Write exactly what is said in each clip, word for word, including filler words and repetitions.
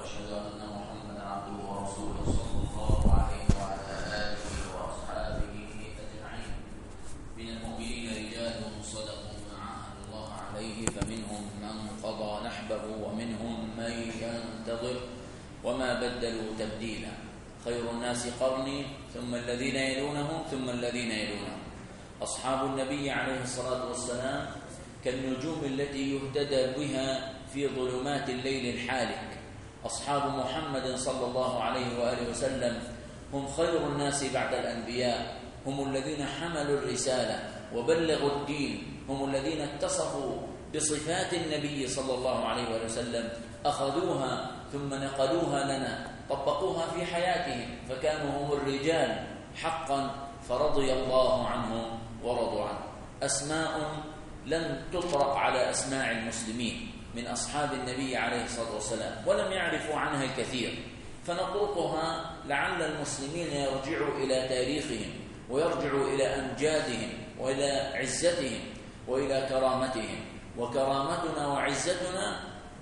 وأشهد أن محمدا عبده ورسوله صلى الله عليه وعلى آله وأصحابه أجمعين. من المؤمنين رجال صدقوا ما عاهدوا الله عليه، فمنهم من قضى نحبه ومنهم من ينتظر وما بدلوا تبديلا. خير الناس قرني ثم الذين يلونهم ثم الذين يلونهم. أصحاب النبي عليه الصلاة والسلام كالنجوم التي يهتدى بها في ظلمات الليل الحالك. أصحاب محمد صلى الله عليه وآله وسلم هم خير الناس بعد الأنبياء، هم الذين حملوا الرسالة وبلغوا الدين، هم الذين اتصفوا بصفات النبي صلى الله عليه وآله وسلم، أخذوها ثم نقلوها لنا، طبقوها في حياتهم، فكانوا هم الرجال حقا، فرضي الله عنهم ورضوا عنه. أسماء لم تطرق على أسماع المسلمين من أصحاب النبي عليه الصلاة والسلام ولم يعرفوا عنها الكثير، فنطرقها لعل المسلمين يرجعوا إلى تاريخهم ويرجعوا إلى أمجادهم وإلى عزتهم وإلى كرامتهم. وكرامتنا وعزتنا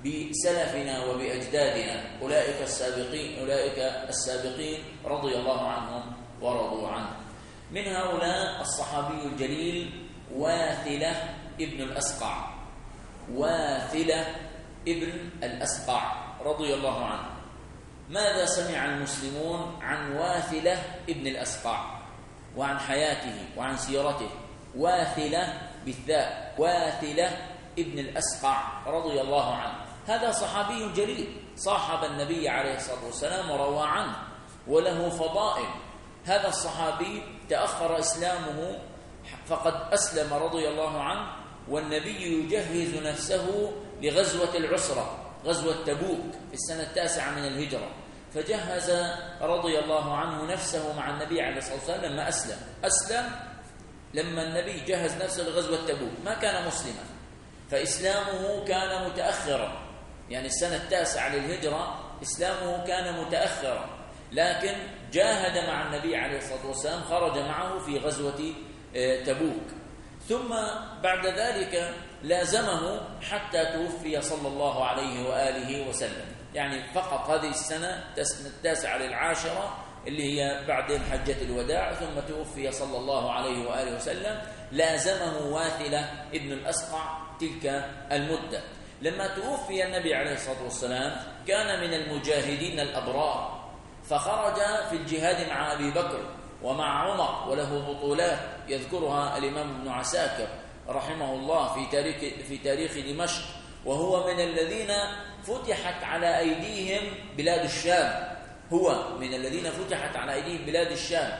بسلفنا وبأجدادنا، أولئك السابقين أولئك السابقين رضي الله عنهم ورضوا عنه. من هؤلاء الصحابي الجليل واثلة ابن الأسقع، واثلة ابن الأسقع رضي الله عنه. ماذا سمع المسلمون عن واثلة ابن الأسقع وعن حياته وعن سيرته؟ واثلة بالثاء، واثلة ابن الأسقع رضي الله عنه. هذا صحابي جليل صاحب النبي عليه الصلاة والسلام وروى عنه وله فضائل. هذا الصحابي تأخر إسلامه فقد أسلم رضي الله عنه والنبي يجهز نفسه لغزوة العسرة، غزوة تبوك في السنة التاسعة من الهجرة، فجهز رضي الله عنه نفسه مع النبي عليه الصلاة والسلام لما أسلم. أسلم لما النبي جهز نفسه لغزوة تبوك، ما كان مسلما، فإسلامه كان متأخرا، يعني السنة التاسعة للهجرة إسلامه كان متأخرا، لكن جاهد مع النبي عليه الصلاة والسلام، خرج معه في غزوة تبوك. ثم بعد ذلك لازمه حتى توفي صلى الله عليه وآله وسلم، يعني فقط هذه السنة التاسعة للعاشرة اللي هي بعد حجة الوداع، ثم توفي صلى الله عليه وآله وسلم. لازمه واثلة ابن الأسقع تلك المدة. لما توفي النبي عليه الصلاة والسلام كان من المجاهدين الأبرار، فخرج في الجهاد مع أبي بكر ومع عمر، وله بطولات يذكرها الإمام ابن عساكر رحمه الله في تاريخ في تاريخ دمشق، وهو من الذين فتحت على أيديهم بلاد الشام، هو من الذين فتحت على أيديهم بلاد الشام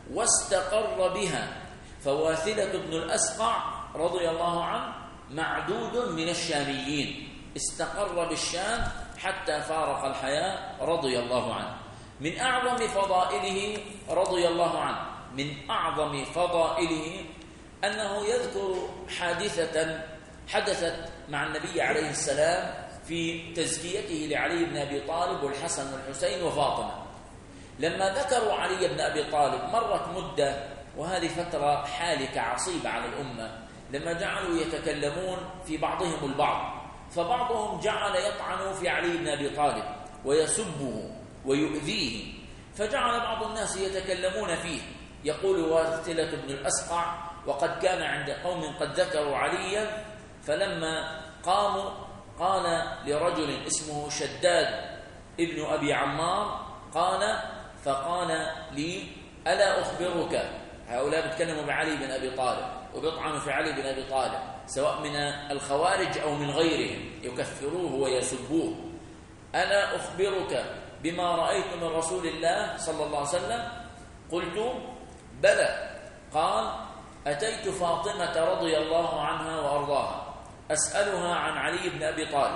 واستقر بها. فواثلة بن الأسقع رضي الله عنه معدود من الشاميين، استقر بالشام حتى فارق الحياة رضي الله عنه. من أعظم فضائله رضي الله عنه، من أعظم فضائله أنه يذكر حادثة حدثت مع النبي عليه السلام في تزكيته لعلي بن أبي طالب والحسن والحسين وفاطمة. لما ذكروا علي بن أبي طالب مرت مدة، وهذه فترة حالكة عصيبة على الأمة، لما جعلوا يتكلمون في بعضهم البعض، فبعضهم جعل يطعن في علي بن أبي طالب ويسبه ويؤذيه، فجعل بعض الناس يتكلمون فيه، يقول واثلة بن الأسقع وقد كان عند قوم قد ذكروا عليا، فلما قاموا قال لرجل اسمه شداد ابن أبي عمار، قال فقال لي ألا أخبرك، هؤلاء بيتكلموا بعلي بن أبي طالب وبيطعنوا في علي بن أبي طالب سواء من الخوارج أو من غيرهم، يكفروه ويسبوه، ألا أخبرك بما رأيت من رسول الله صلى الله عليه وسلم؟ قلت بلى. قال أتيت فاطمة رضي الله عنها وأرضاها أسألها عن علي بن أبي طالب.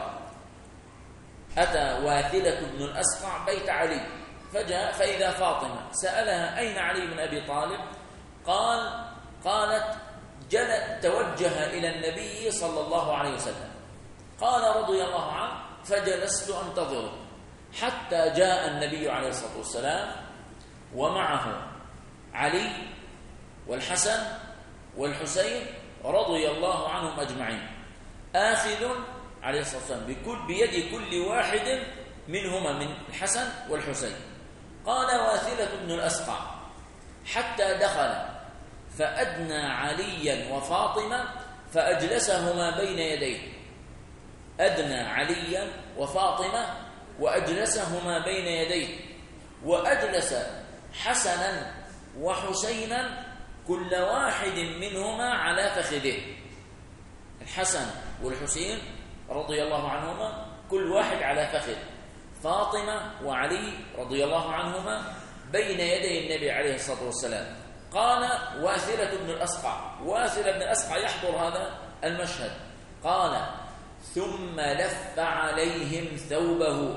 أتى واثلة بن الأسقع بيت علي فجاء فإذا فاطمة سألها أين علي بن أبي طالب؟ قال قالت جل توجه إلى النبي صلى الله عليه وسلم. قال رضي الله عنه فجلست أنتظره حتى جاء النبي عليه الصلاة والسلام ومعه علي والحسن والحسين رضي الله عنهم أجمعين، آخذ عليه الصلاة والسلام بكل بيد كل واحد منهما من الحسن والحسين. قال واثلة بن الأسقع حتى دخل فأدنى عليا وفاطمة فأجلسهما بين يديه، أدنى عليا وفاطمة وأجلسهما بين يديه، وأجلس حسنا وحسينا كل واحد منهما على فخذه. الحسن والحسين رضي الله عنهما كل واحد على فخذ، فاطمة وعلي رضي الله عنهما بين يدي النبي عليه الصلاة والسلام. قال واثلة بن الأسقع، واثلة بن الأسقع يحضر هذا المشهد، قال ثم لف عليهم ثوبه،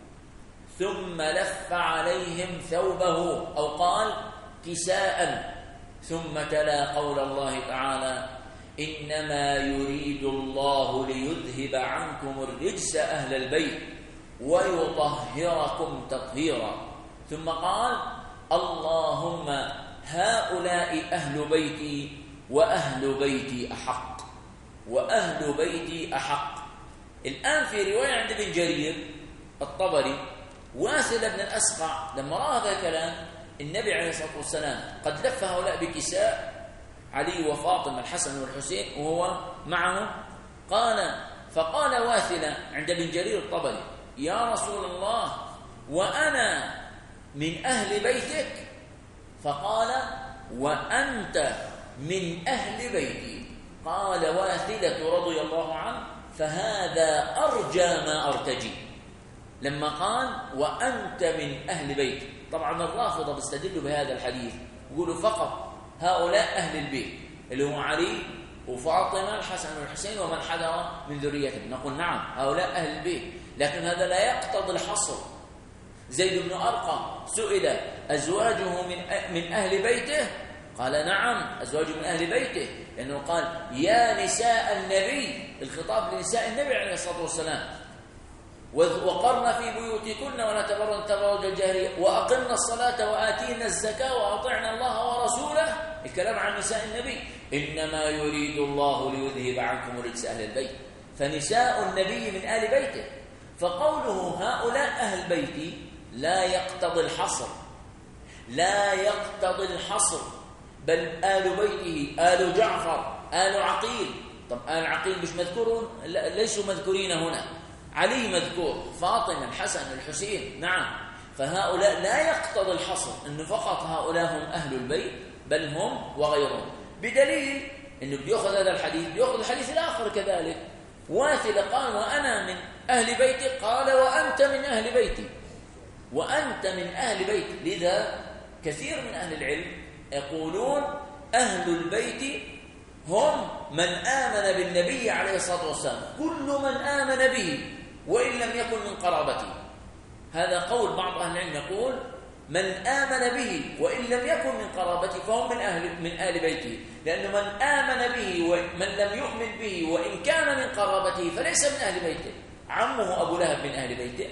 ثم لف عليهم ثوبه أو قال كساء، ثم تلا قول الله تعالى إنما يريد الله ليذهب عنكم الرجس أهل البيت ويطهركم تطهيرا، ثم قال اللهم هؤلاء أهل بيتي وأهل بيتي أحق، وأهل بيتي أحق. الآن في رواية عند ابن جرير الطبري واثلة بن الأسقع لما رأى هذا الكلام النبي عليه الصلاة والسلام قد لف هؤلاء بكساء علي وفاطمة الحسن والحسين وهو معه، قال فقال واثلة عند ابن جرير الطبري يا رسول الله وأنا من أهل بيتك؟ فقال وأنت من أهل بيتي. قال واثلة رضي الله عنه فهذا أرجى ما أرتجي، لما قال وأنت من أهل بيتي. طبعا الرافضة بيستدلوا بهذا الحديث يقولوا فقط هؤلاء أهل البيت اللي هو علي وفاطمة الحسن والحسين ومن حضر من ذريتهم. نقول نعم هؤلاء أهل البيت، لكن هذا لا يقتضي الحصر. زيد بن أرقم سئل أزواجه من من أهل بيته؟ قال نعم أزواجه من أهل بيته، لأنه قال يا نساء النبي، الخطاب لنساء النبي عليه الصلاة والسلام، وقرن في بيوتكن ولا تبرجن تبرج الجاهلية وأقمنا الصلاة وآتينا الزكاة وأطعنا الله ورسوله. الكلام عن نساء النبي إنما يريد الله ليذهب عنكم رجس أهل البيت، فنساء النبي من آل بيته. فقوله هؤلاء أهل بيتي لا يقتضي الحصر، لا يقتضي الحصر، بل آل بيته آل جعفر آل عقيل. طب آل عقيل مش مذكورون؟ ليسوا مذكورين هنا. علي مذكور، فاطمة الحسن الحسين نعم. فهؤلاء لا يقتضي الحصر أنه فقط هؤلاء هم أهل البيت، بل هم وغيرهم، بدليل أنه بيأخذ هذا الحديث بيأخذ الحديث الآخر كذلك. واثلة قال وأنا من أهل بيتي، قال وأنت من أهل بيتي، وأنت من أهل بيتي. لذا كثير من أهل العلم يقولون أهل البيت هم من آمن بالنبي عليه الصلاة والسلام، كل من آمن به وإن لم يكن من قرابته. هذا قول بعض أهل العلم يقول من آمن به وإن لم يكن من قرابته فهم من أهل من آل بيته، لأن من آمن به ومن لم يؤمن به وإن كان من قرابته فليس من أهل بيته. عمه أبو لهب من أهل بيته،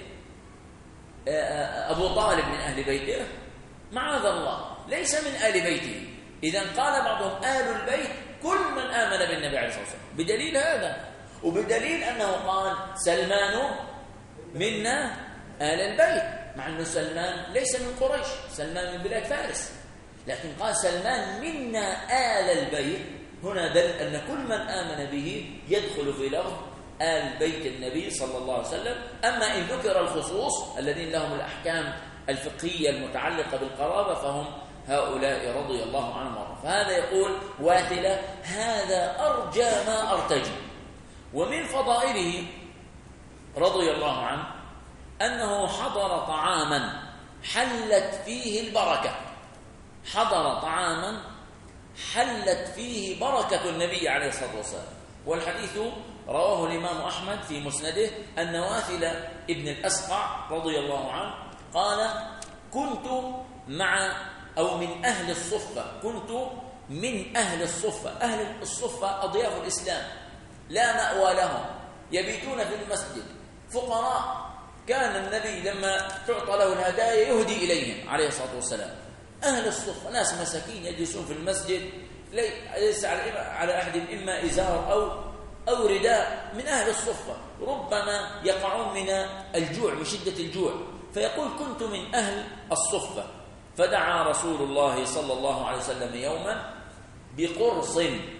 أبو طالب من أهل بيته، معاذ الله ليس من آل بيته. إذن قال بعضهم آل البيت كل من آمن بالنبي عليه الصلاة والسلام، بدليل هذا وبدليل أنه قال سلمان منا آل البيت، مع أنه سلمان ليس من قريش، سلمان من بلاد فارس، لكن قال سلمان منا آل البيت. هنا دل أن كل من آمن به يدخل في لفظ آل بيت النبي صلى الله عليه وسلم. أما إن ذكر الخصوص الذين لهم الأحكام الفقهية المتعلقة بالقرابة فهم هؤلاء رضي الله عنهم. فهذا يقول واثلة هذا أرجى ما أرتجي. ومن فضائله رضي الله عنه أنه حضر طعاما حلت فيه البركة، حضر طعاما حلت فيه بركة النبي عليه الصلاة والسلام. والحديث رواه الإمام أحمد في مسنده أن واثلة ابن الأسقع رضي الله عنه قال كنت مع أو من أهل الصفة، كنت من أهل الصفة. أهل الصفة أضياف الإسلام لا مأوى لهم، يبيتون في المسجد، فقراء. كان النبي لما تعطى له الهدايا يهدي إليهم عليه الصلاة والسلام. أهل الصفة ناس مساكين يجلسون في المسجد، ليس على أحد إما إزار أو أو رداء من أهل الصفة، ربما يقعون من الجوع من شدة الجوع، فيقول كنت من أهل الصفة. فدعا رسول الله صلى الله عليه وسلم يوما بقرص،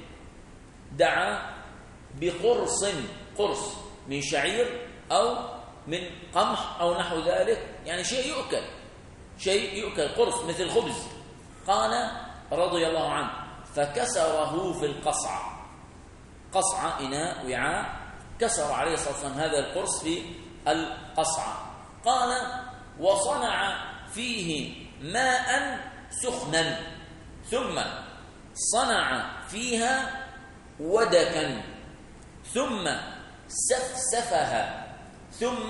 دعا بقرص، قرص من شعير أو من قمح أو نحو ذلك، يعني شيء يؤكل، شيء يؤكل، قرص مثل خبز. قال رضي الله عنه فكسره في القصعة، قصعة إناء وعاء، كسر عليه الصلاة والسلام هذا القرص في القصعة. قال وصنع فيه ماء سخنا، ثم صنع فيها ودكا، ثم سفسفها، ثم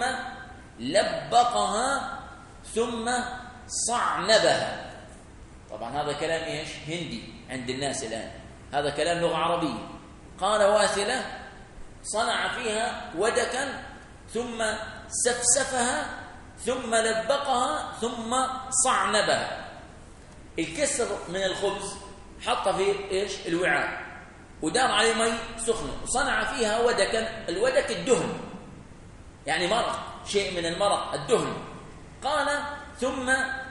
لبقها، ثم صعنبها. طبعا هذا كلام ايش؟ هندي عند الناس الآن، هذا كلام لغة عربية. قال واثلة صنع فيها ودكا، ثم سفسفها، ثم لبقها، ثم صعنبها. الكسر من الخبز حط فيه ايش؟ الوعاء، ودار عليه مي سخنه، وصنع فيها ودكا. الودك الدهن، يعني مرق، شيء من المرق الدهن. قال ثم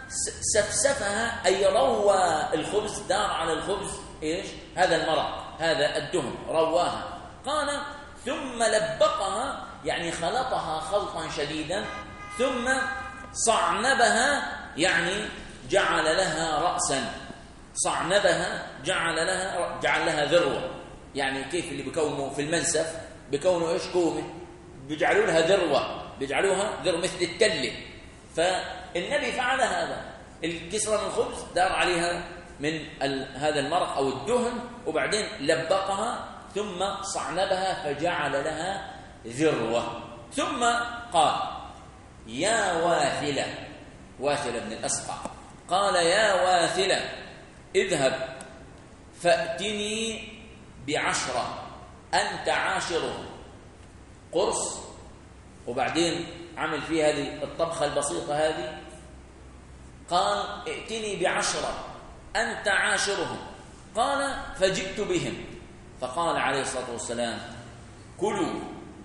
سفسفها، أي روى الخبز، دار على الخبز ايش؟ هذا المرق، هذا الدهن، رواها. قال ثم لبقها، يعني خلطها خلطا شديدا. ثم صعنبها، يعني جعل لها رأسا، صعنبها جعل لها جعل لها ذروة، يعني كيف اللي بيكونوا في المنسف بيكونوا ايش؟ كومه، بيجعلوا لها ذروة، بيجعلوها ذروة مثل التلة. فالنبي فعل هذا، الكسرة من الخبز دار عليها من هذا المرق أو الدهن، وبعدين لبقها، ثم صعنبها فجعل لها ذروة. ثم قال يا واثلة، واثلة بن الأسقع، قال يا واثلة اذهب فأتني بعشرة أنت عاشرهم. قرص، وبعدين عمل فيه هذه الطبخة البسيطة هذه. قال ائتني بعشرة أنت عاشرهم. قال فجئت بهم، فقال عليه الصلاة والسلام كلوا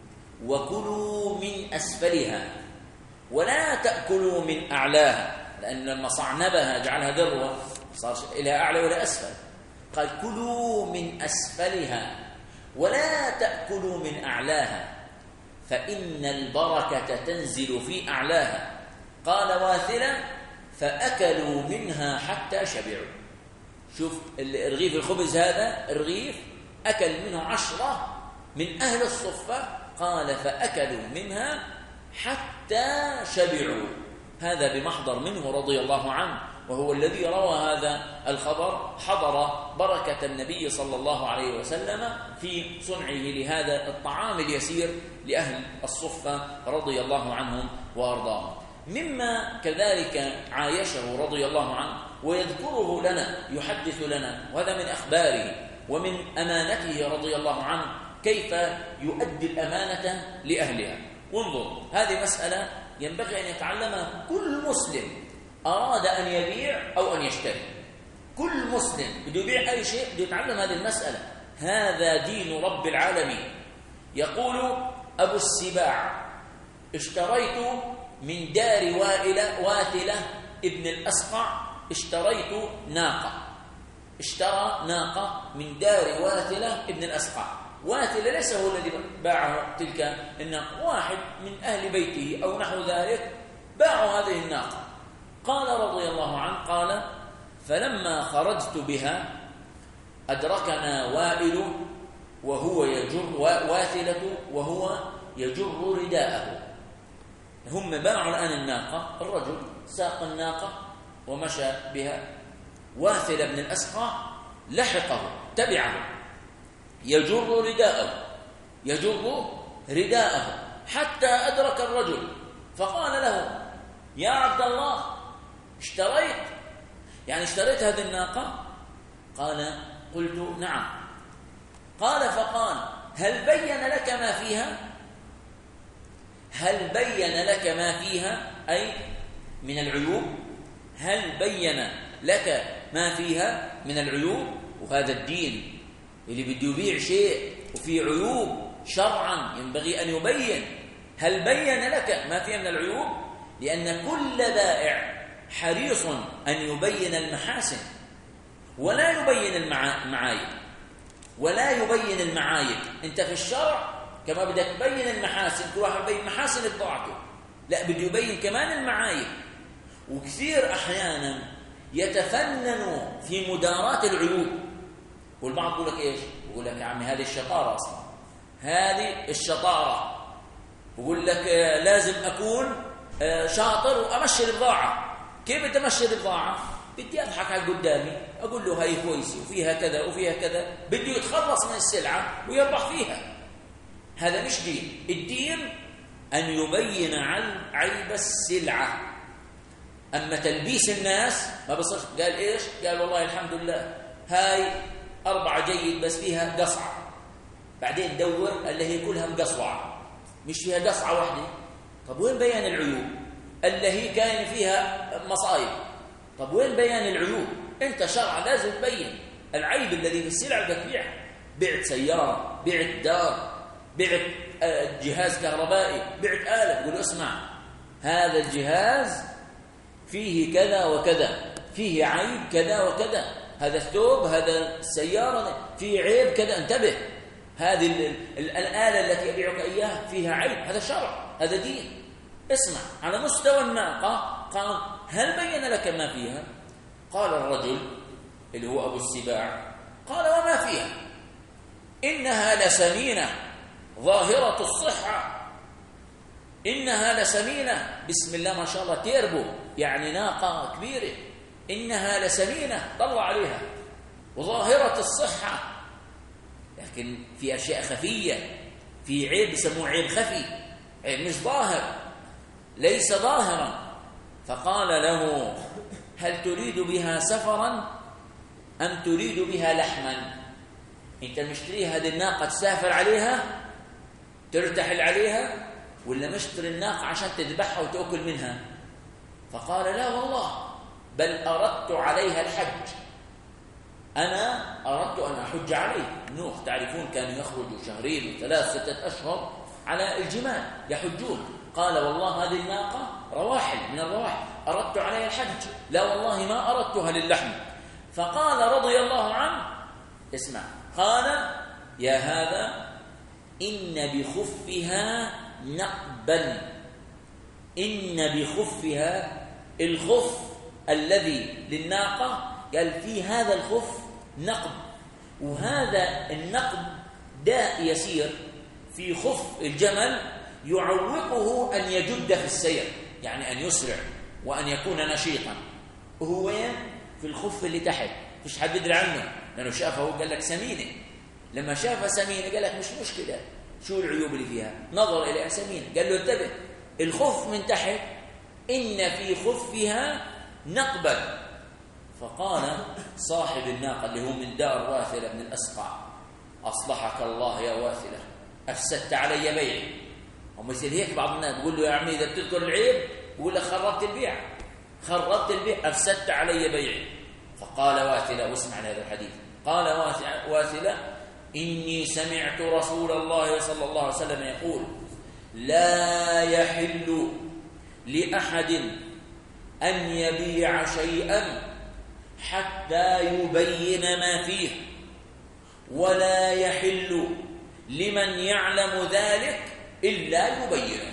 وكلوا من أسفلها ولا تأكلوا من أعلاها، لأن لما صعنبها جعلها ذروة صار إلى أعلى ولا أسفل. قال كلوا من أسفلها ولا تأكلوا من أعلاها فإن البركة تنزل في أعلاها. قال واثلة فأكلوا منها حتى شبعوا. شوف الرغيف الخبز هذا، الرغيف أكل منه عشرة من أهل الصفة. قال فأكلوا منها حتى شبعوا. هذا بمحضر منه رضي الله عنه، وهو الذي روى هذا الخبر، حضر بركة النبي صلى الله عليه وسلم في صنعه لهذا الطعام اليسير لأهل الصفة رضي الله عنهم وأرضاهم. مما كذلك عايشه رضي الله عنه ويذكره لنا، يحدث لنا، وهذا من أخباره ومن أمانته رضي الله عنه، كيف يؤدي الأمانة لأهلها. وانظر، هذه مسألة ينبغي أن يتعلمها كل مسلم أراد أن يبيع أو أن يشتري. كل مسلم بده يبيع أي شيء بده يتعلم هذه المسألة. هذا دين رب العالمين. يقول أبو السباع اشتريت من دار وائلة واثلة ابن الأسقع، اشتريت ناقة، اشترى ناقة من دار واثلة ابن الأسقع. واثلة ليس هو الذي باعه تلك الناقة، واحد من أهل بيته أو نحو ذلك باعوا هذه الناقة. قال رضي الله عنه، قال فلما خرجت بها أدركنا وائل وهو يجر واثلة وهو يجر رداءه. هم باعوا الآن الناقة، الرجل ساق الناقة ومشى بها، واثلة بن الأسقع لحقه تبعه يجر رداءه يجر رداءه حتى أدرك الرجل، فقال له يا عبد الله اشتريت، يعني اشتريت هذه الناقة؟ قال قلت نعم. قال فقال هل بين لك ما فيها؟ هل بين لك ما فيها أي من العيوب؟ هل بين لك ما فيها من العيوب؟ وهذا الدين اللي بده يبيع شيء وفيه عيوب شرعا ينبغي أن يبين. هل بين لك ما فيه من العيوب؟ لأن كل بائع حريص أن يبين المحاسن ولا يبين المعايب، ولا يبين المعايب. أنت في الشرع كما بدك تبين المحاسن، كل واحد يبين محاسن بضاعته، لا بده يبين كمان المعايب. وكثير أحيانا يتفنن في مداراة العيوب، والبعض يقول لك إيش؟ يقول لك يا عمي هذه الشطارة أصلا، هذه الشطارة. يقول لك لازم أكون شاطر وأمشي البضاعة. كيف بدي أمشي البضاعة؟ بدي أضحك على قدامي أقول له هاي كويسة وفيها كذا وفيها كذا، بده يتخلص من السلعة ويربح فيها. هذا مش دين. الدين أن يبين عيب السلعة. أما تلبيس الناس ما بصير. قال إيش؟ قال والله الحمد لله هاي أربعة جيد بس فيها قصعة، بعدين دور اللي هي كلها مقصوعة مش فيها قصعة واحدة. طب وين بيان العيوب؟ اللي هي كان فيها مصايب. طب وين بيان العيوب؟ أنت شرع لازم تبين العيب الذي في السلعة بدك تبيعها. بعت سيارة، بعت دار، بعت جهاز كهربائي، بعت آلة، تقول اسمع هذا الجهاز فيه كذا وكذا، فيه عيب كذا وكذا، هذا الثوب، هذا السيارة فيه عيب كذا، انتبه، هذه الآلة التي أبيعك إياها فيها عيب، هذا شرع، هذا دين. اسمع. على مستوى الناقة قال هل بين لك ما فيها؟ قال الرجل اللي هو أبو السباع قال وما فيها؟ إنها لسمينة ظاهرة الصحة، إنها لسمينة، بسم الله ما شاء الله تيربو، يعني ناقة كبيرة، إنها لسمينة طلع عليها وظاهرة الصحة. لكن في أشياء خفية، في عيب يسموه عيب خفي، عيب مش ظاهر، ليس ظاهرا. فقال له هل تريد بها سفرا أم تريد بها لحما؟ أنت مشتري هذه الناقة تسافر عليها ترتحل عليها، ولا مشتري الناقة عشان تذبحها وتأكل منها؟ فقال لا والله بل أردت عليها الحج، أنا أردت أن أحج عليه. نوح تعرفون كانوا يخرجوا شهرين وثلاث ستة أشهر على الجمال يحجون. قال والله هذه الناقة رواحل من الرواحل، أردت عليها الحج، لا والله ما أردتها للحم. فقال رضي الله عنه اسمع، قال يا هذا إن بخفها نقبا، إن بخفها، الخف الذي للناقة قال في هذا الخف نقب، وهذا النقب داء يسير في خف الجمل يعوقه أن يجد في السير، يعني أن يسرع وأن يكون نشيطا. وهو وين؟ في الخف اللي تحت، فيش حد يدري عنه لأنه شافه قال لك سمينة. لما شافها سمينة قال لك مش مشكلة، شو العيوب اللي فيها؟ نظر إليها سمينة، قال له انتبه الخف من تحت إن في خفها نقبا. فقال صاحب الناقة اللي هو من دار واثلة بن الأسقع أصلحك الله يا واثلة، أفسدت علي بيعي. هم يصير هيك بعض الناس بيقول له يا عمي إذا بتذكر العيب بيقول لك خربت البيع، خربت البيع، أفسدت علي بيعي. فقال واثلة، واسمع هذا الحديث، قال واثلة إني سمعت رسول الله صلى الله عليه وسلم يقول لا يحل لأحد أن يبيع شيئا حتى يبين ما فيه، ولا يحل لمن يعلم ذلك إلا يبينه.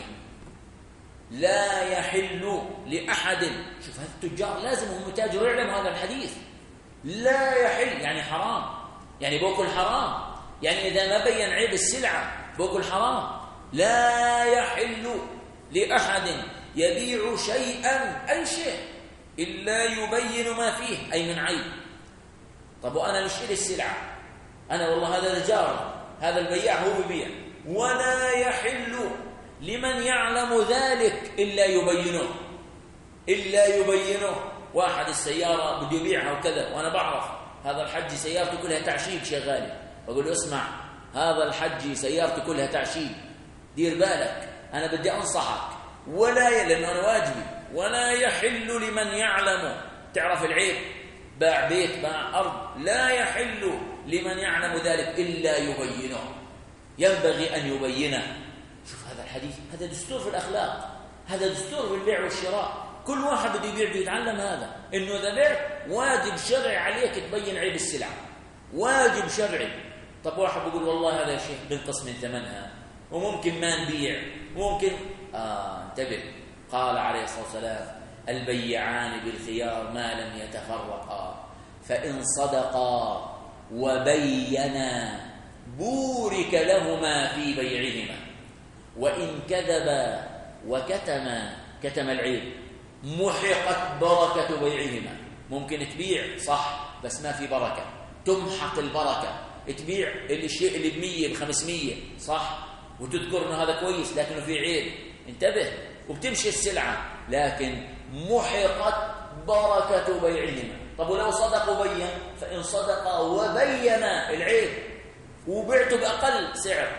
لا يحل لأحد، شوف هذا التجار لازم هم تاجروا يعلموا هذا الحديث. لا يحل يعني حرام، يعني بوكل حرام، يعني إذا ما بين عيب السلعة بوكل حرام. لا يحل لأحد يبيع شيئا، أي شيء، إلا يبين ما فيه أي من عيب. طب وأنا نشتري السلعة، أنا والله هذا الجار، هذا البياع هو بيبيع، ولا يحل لمن يعلم ذلك إلا يبينه، إلا يبينه. واحد السيارة بده يبيعها وكذا، وأنا بعرف هذا الحجي سيارته كلها تعشيق شغالة، بقول له اسمع هذا الحجي سيارته كلها تعشيق، دير بالك، أنا بدي أنصحك، ولا لأنه أنا واجبي، ولا يحل لمن يعلم، تعرف العيب، باع بيت باع أرض، لا يحل لمن يعلم ذلك إلا يبينه. ينبغي أن يبينه. شوف هذا الحديث، هذا دستور في الأخلاق، هذا دستور في البيع والشراء. كل واحد بده يبيع بيتعلم هذا، إنه إذا بيع واجب شرعي عليك تبين عيب السلعة، واجب شرعي. طب واحد بيقول والله هذا شيء بنقص من ثمنها وممكن ما نبيع، ممكن آه انتبه. قال عليه الصلاة والسلام: البيعان بالخيار ما لم يتفرقا، فإن صدقا وبينا بورك لهما في بيعهما، وإن كذبا وكتما كتم العيب محقت بركة بيعهما. ممكن تبيع صح بس ما في بركة، تمحق البركة. تبيع الشيء اللي بمية بخمسمية صح وتذكر انه هذا كويس لكنه في عيب، انتبه، وبتمشي السلعة، لكن محقت بركة بيعهما. طب ولو صدق وبين؟ فإن صدق وبين العيب وبعته بأقل سعر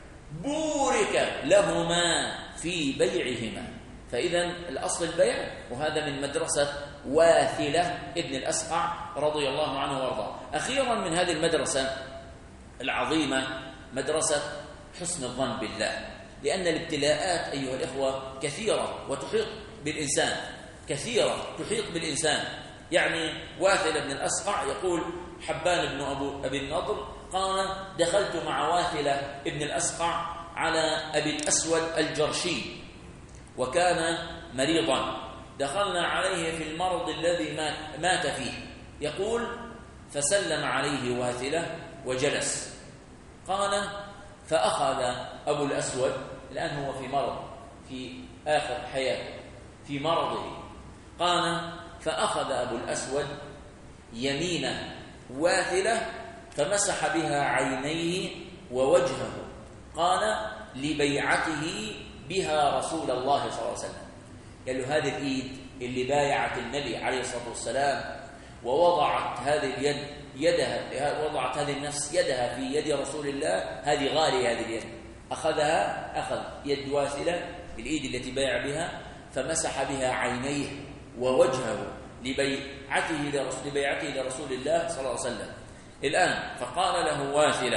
بورك لهما في بيعهما. فإذا الأصل البيع، وهذا من مدرسة واثلة ابن الأسقع رضي الله عنه وارضاه. أخيرا من هذه المدرسة العظيمة مدرسة حسن الظن بالله، لأن الابتلاءات أيها الإخوة كثيرة وتحيط بالإنسان، كثيرة تحيط بالإنسان. يعني واثلة بن الأسقع يقول: حبان بن أبو أبي النضر قال: دخلت مع واثلة ابن الأسقع على أبي الأسود الجرشي وكان مريضا، دخلنا عليه في المرض الذي مات فيه. يقول: فسلم عليه واثلة وجلس. قال: فأخذ أبو الأسود، الآن هو في مرض في آخر حياته في مرضه، قال: فأخذ أبو الأسود يمين واثلة فمسح بها عينيه ووجهه، قال: لبيعته بها رسول الله صلى الله عليه وسلم. قال له: هذه الإيد اللي بايعت النبي عليه الصلاة والسلام ووضعت هذه اليد يدها، وضعت هذه النفس يدها في يد رسول الله، هذه غالية هذه اليد. أخذها، أخذ يد واثلة الإيد التي بايع بها فمسح بها عينيه ووجهه لبيعته لرسول, لبيعته لرسول الله صلى الله عليه وسلم. الآن فقال له واثلة،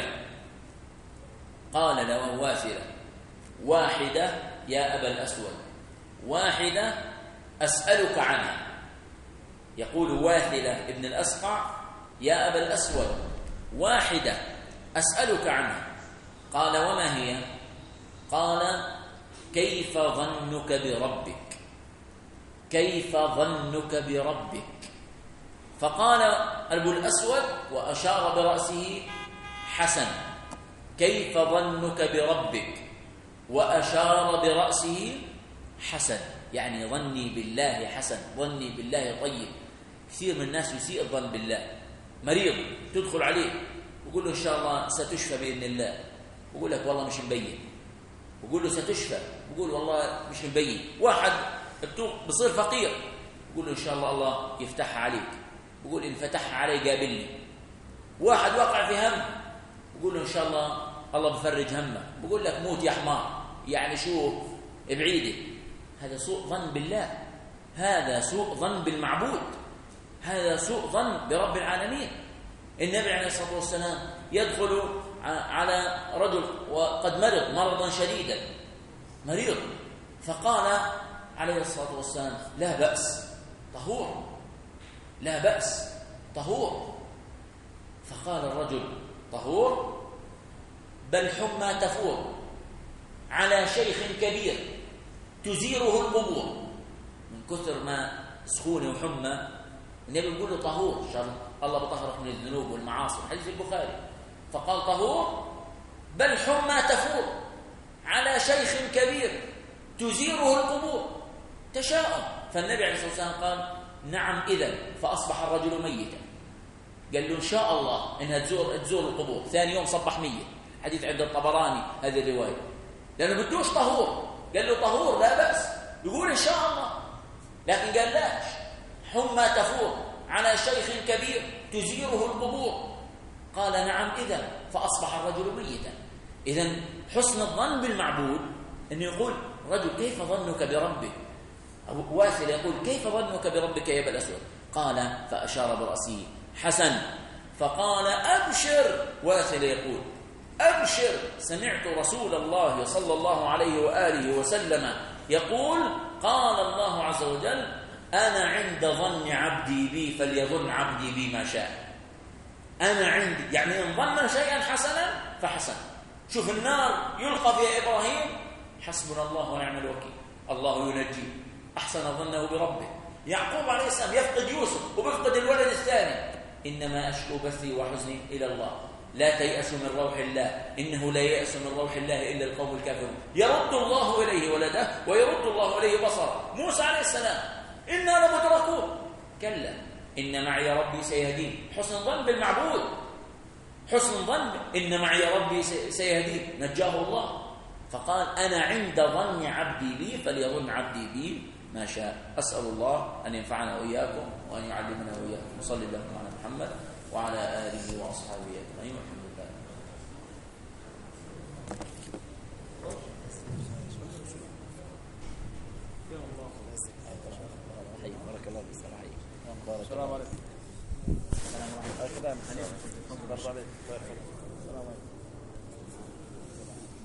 قال له واثلة: واحدة يا أبا الأسود، واحدة أسألك عنها. يقول واثلة ابن الأسقع: يا أبا الأسود، واحدة أسألك عنها. قال: وما هي؟ قال: كيف ظنك بربك؟ كيف ظنك بربك؟ فقال أبو الأسود وأشار برأسه: حسن. كيف ظنك بربك؟ وأشار برأسه: حسن، يعني ظني بالله حسن، ظني بالله طيب. كثير من الناس يسيء الظن بالله. مريض تدخل عليه وقول له إن شاء الله ستشفى بإذن الله، وقول لك والله مش مبين، وقول له ستشفى، وقول والله مش مبين. واحد بصير فقير، وقول له إن شاء الله الله يفتحها عليك، وقول إن فتحها علي قابلني. واحد وقع في هم، وقول له إن شاء الله الله بفرج همه، بقول لك موت يا حمار، يعني شو بعيده. هذا سوء ظن بالله، هذا سوء ظن بالمعبود، هذا سوء ظن برب العالمين. النبي عليه الصلاة والسلام يدخل على رجل وقد مرض مرضا شديدا، مريض، فقال عليه الصلاة والسلام: لا بأس، طهور، لا بأس، طهور. فقال الرجل: طهور؟ بل حمى تفور على شيخ كبير تزيره القبور. من كثر ما سخونه وحمى النبي يقول له طهور، ان شاء الله الله بطهرك من الذنوب والمعاصي، حديث البخاري. فقال: طهور؟ بل حمى تفور على شيخ كبير تزيره القبور. تشاؤم. فالنبي عليه الصلاه والسلام قال: نعم إذن. فأصبح الرجل ميتا. قال له: إن شاء الله إنها تزور تزور القبور. ثاني يوم صبح ميت. حديث عند الطبراني هذه الرواية، لأنه بدوش طهور. قال له: طهور لا بأس، يقول إن شاء الله، لكن قال لا، حمى تفور على شيخ كبير تزيره القبور. قال: نعم إذن. فأصبح الرجل ميتا. إذن حسن الظن بالمعبود أنه يقول رجل: كيف ظنك بربك؟ واثل يقول: كيف ظنك بربك يا أبا الأسود؟ قال: فأشار برأسه: حسن. فقال: أبشر. واثل يقول: أبشر سمعت رسول الله صلى الله عليه وآله وسلم يقول قال الله عز وجل أنا عند ظن عبدي بي فليظن عبدي بي ما شاء. أنا عندي يعني إن ظن شيئا حسنا فحسن. شوف النار يلقى فيها إبراهيم حسبنا الله ونعم الوكيل الله ينجيه أحسن ظنه بربه. يعقوب عليه السلام يفقد يوسف وبيفقد الولد الثاني إنما أشكو بثي وحزني إلى الله لا تيأسوا من روح الله إنه لا يأس من روح الله إلا القوم الكافرون. يرد الله إليه ولده ويرد الله إليه بصره. موسى عليه السلام إنا لمدركون كلا إن معي ربي سيهدين. حسن ظن بالمعبود حسن ظن إن معي ربي سيهدين نجاه الله. فقال أنا عند ظن عبدي بي فليظن عبدي بي ما شاء. أسأل الله أن ينفعنا وإياكم وأن يعلمنا وإياكم. وصلي اللهم على محمد وعلى آله وأصحابه أجمعين والحمد لله. بارك الله فيك. السلام عليكم. السلام عليكم.